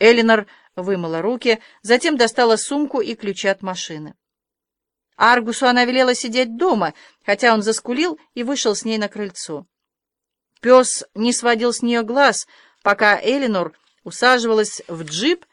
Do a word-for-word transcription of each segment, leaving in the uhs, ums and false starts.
Элинор вымыла руки, затем достала сумку и ключи от машины. Аргусу она велела сидеть дома, хотя он заскулил и вышел с ней на крыльцо. Пес не сводил с нее глаз, пока Элинор усаживалась в джип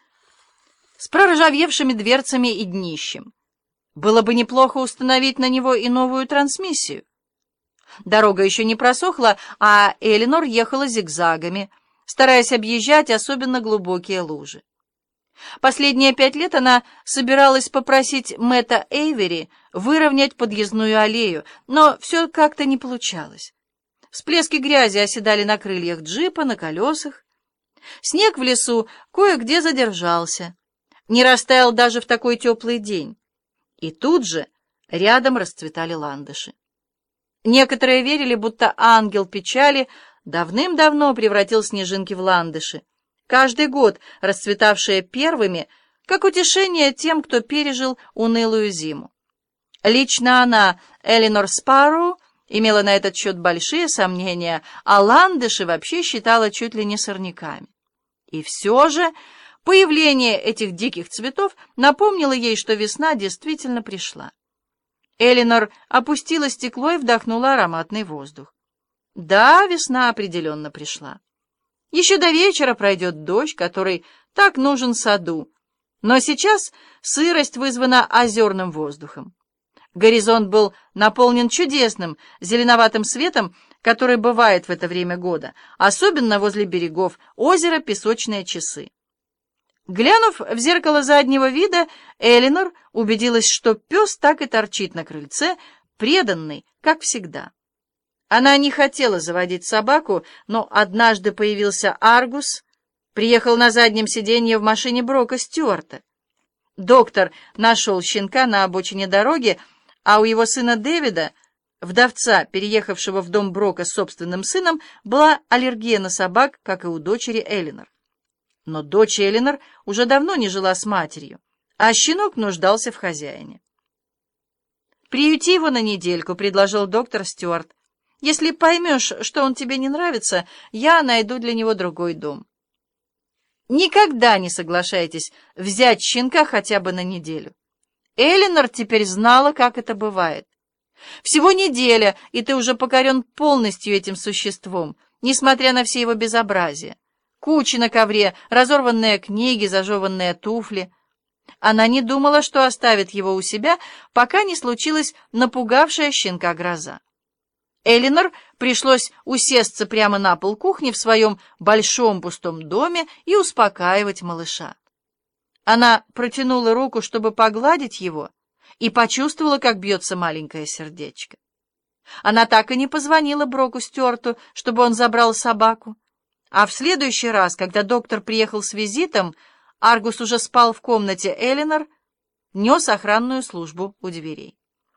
с проржавевшими дверцами и днищем. Было бы неплохо установить на него и новую трансмиссию. Дорога еще не просохла, а Элинор ехала зигзагами, стараясь объезжать особенно глубокие лужи. Последние пять лет она собиралась попросить Мэтта Эйвери выровнять подъездную аллею, но все как-то не получалось. Всплески грязи оседали на крыльях джипа, на колесах. Снег в лесу кое-где задержался, не растаял даже в такой теплый день. И тут же рядом расцветали ландыши. Некоторые верили, будто ангел печали давным-давно превратил снежинки в ландыши, каждый год расцветавшие первыми, как утешение тем, кто пережил унылую зиму. Лично она, Элинор Спарроу, имела на этот счет большие сомнения, а ландыши вообще считала чуть ли не сорняками. И все же появление этих диких цветов напомнило ей, что весна действительно пришла. Элинор опустила стекло и вдохнула ароматный воздух. Да, весна определенно пришла. Еще до вечера пройдет дождь, который так нужен саду. Но сейчас сырость вызвана озерным воздухом. Горизонт был наполнен чудесным зеленоватым светом, который бывает в это время года, особенно возле берегов озера Песочные часы. Глянув в зеркало заднего вида, Элинор убедилась, что пес так и торчит на крыльце, преданный, как всегда. Она не хотела заводить собаку, но однажды появился Аргус, приехал на заднем сиденье в машине Брока Стюарта. Доктор нашел щенка на обочине дороги, а у его сына Дэвида, вдовца, переехавшего в дом Брока с собственным сыном, была аллергия на собак, как и у дочери Элинор. Но дочь Элинор уже давно не жила с матерью, а щенок нуждался в хозяине. «Приюти его на недельку», — предложил доктор Стюарт. «Если поймешь, что он тебе не нравится, я найду для него другой дом». Никогда не соглашайтесь взять щенка хотя бы на неделю. Элинор теперь знала, как это бывает. Всего неделя, и ты уже покорен полностью этим существом, несмотря на все его безобразие. Кучи на ковре, разорванные книги, зажеванные туфли. Она не думала, что оставит его у себя, пока не случилась напугавшая щенка гроза. Элинор пришлось усесться прямо на пол кухни в своем большом пустом доме и успокаивать малыша. Она протянула руку, чтобы погладить его, и почувствовала, как бьется маленькое сердечко. Она так и не позвонила Броку Стюарту, чтобы он забрал собаку. А в следующий раз, когда доктор приехал с визитом, Аргус уже спал в комнате Элинор, нес охранную службу у дверей.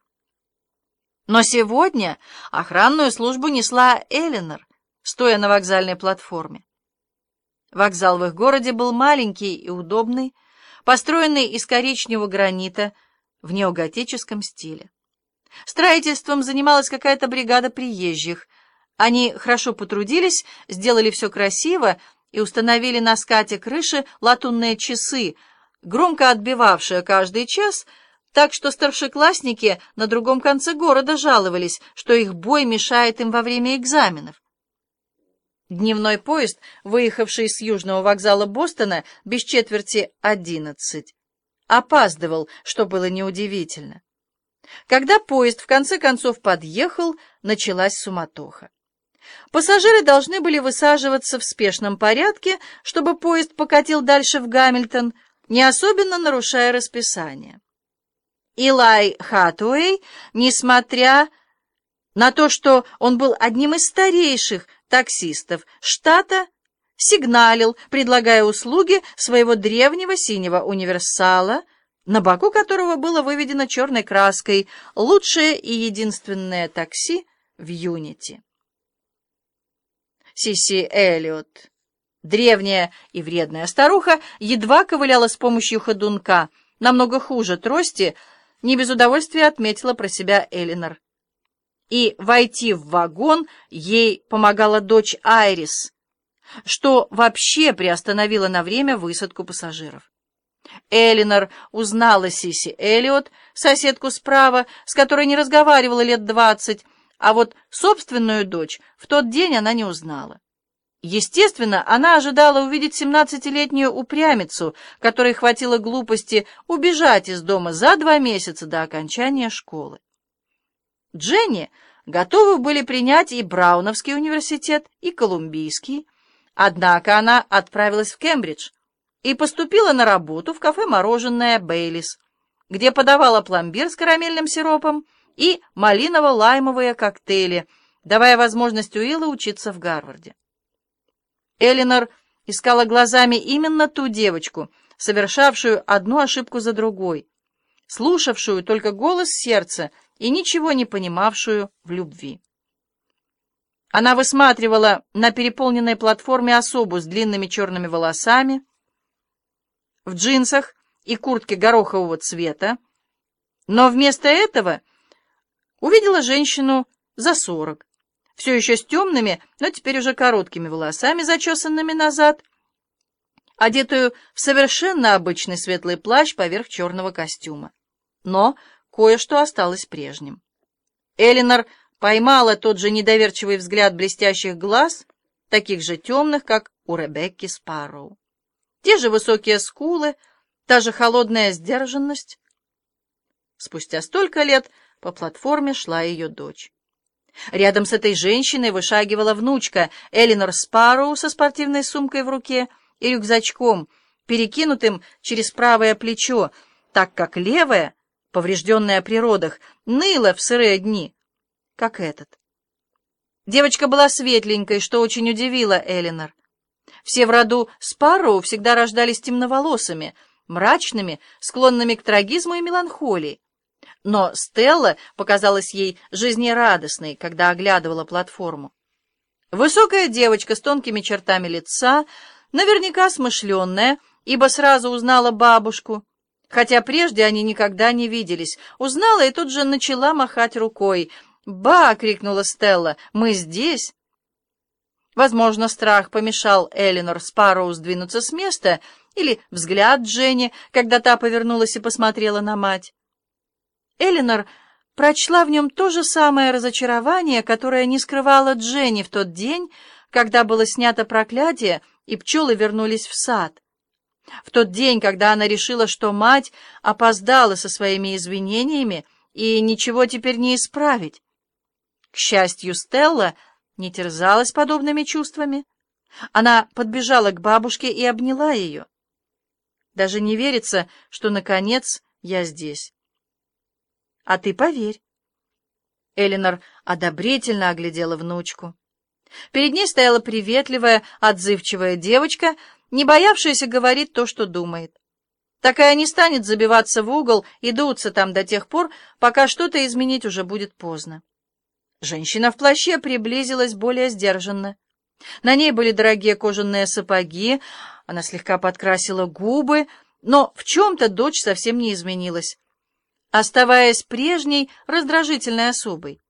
Но сегодня охранную службу несла Элинор, стоя на вокзальной платформе. Вокзал в их городе был маленький и удобный, построенный из коричневого гранита в неоготическом стиле. Строительством занималась какая-то бригада приезжих. Они хорошо потрудились, сделали все красиво и установили на скате крыши латунные часы, громко отбивавшие каждый час, так что старшеклассники на другом конце города жаловались, что их бой мешает им во время экзаменов. Дневной поезд, выехавший с южного вокзала Бостона без четверти одиннадцать, опаздывал, что было неудивительно. Когда поезд в конце концов подъехал, началась суматоха. Пассажиры должны были высаживаться в спешном порядке, чтобы поезд покатил дальше в Гамильтон, не особенно нарушая расписание. Илай Хатуэй, несмотря на то, что он был одним из старейших таксистов штата, сигналил, предлагая услуги своего древнего синего универсала, на боку которого было выведено черной краской «Лучшее и единственное такси в Юнити». Сисси Эллиот, древняя и вредная старуха, едва ковыляла с помощью ходунка, намного хуже трости, не без удовольствия отметила про себя Элинор. И войти в вагон ей помогала дочь Айрис, что вообще приостановило на время высадку пассажиров. Элинор узнала Сиси Эллиот, соседку справа, с которой не разговаривала лет двадцать, а вот собственную дочь в тот день она не узнала. Естественно, она ожидала увидеть семнадцатилетнюю упрямицу, которой хватило глупости убежать из дома за два месяца до окончания школы. Дженни готовы были принять и Брауновский университет, и Колумбийский, однако она отправилась в Кембридж и поступила на работу в кафе-мороженое «Бейлис», где подавала пломбир с карамельным сиропом и малиново-лаймовые коктейли, давая возможность Уиллу учиться в Гарварде. Элинор искала глазами именно ту девочку, совершавшую одну ошибку за другой, слушавшую только голос сердца и ничего не понимавшую в любви. Она высматривала на переполненной платформе особу с длинными черными волосами, в джинсах и куртке горохового цвета, но вместо этого увидела женщину за сорок, все еще с темными, но теперь уже короткими волосами, зачесанными назад, одетую в совершенно обычный светлый плащ поверх черного костюма. Но кое-что осталось прежним. Элинор поймала тот же недоверчивый взгляд блестящих глаз, таких же темных, как у Ребекки Спарроу. Те же высокие скулы, та же холодная сдержанность. Спустя столько лет по платформе шла ее дочь. Рядом с этой женщиной вышагивала внучка Элинор Спарроу со спортивной сумкой в руке и рюкзачком, перекинутым через правое плечо, так как левое, поврежденное при родах, ныло в сырые дни, как этот. Девочка была светленькой, что очень удивило Элинор. Все в роду Спарроу всегда рождались темноволосыми, мрачными, склонными к трагизму и меланхолии. Но Стелла показалась ей жизнерадостной, когда оглядывала платформу. Высокая девочка с тонкими чертами лица, наверняка смышленная, ибо сразу узнала бабушку, хотя прежде они никогда не виделись. Узнала и тут же начала махать рукой. «Ба!» — крикнула Стелла. «Мы здесь!» Возможно, страх помешал Элинор Спарроу сдвинуться с места, или взгляд Дженни, когда та повернулась и посмотрела на мать. Элинор прочла в нем то же самое разочарование, которое не скрывала Дженни в тот день, когда было снято проклятие, и пчелы вернулись в сад. В тот день, когда она решила, что мать опоздала со своими извинениями и ничего теперь не исправить. К счастью, Стелла не терзалась подобными чувствами. Она подбежала к бабушке и обняла ее. Даже не верится, что, наконец, я здесь. А ты поверь. Элинор одобрительно оглядела внучку. Перед ней стояла приветливая, отзывчивая девочка, не боявшаяся говорить то, что думает. Такая не станет забиваться в угол и дуться там до тех пор, пока что-то изменить уже будет поздно. Женщина в плаще приблизилась более сдержанно. На ней были дорогие кожаные сапоги, она слегка подкрасила губы, но в чем-то дочь совсем не изменилась, оставаясь прежней раздражительной особой.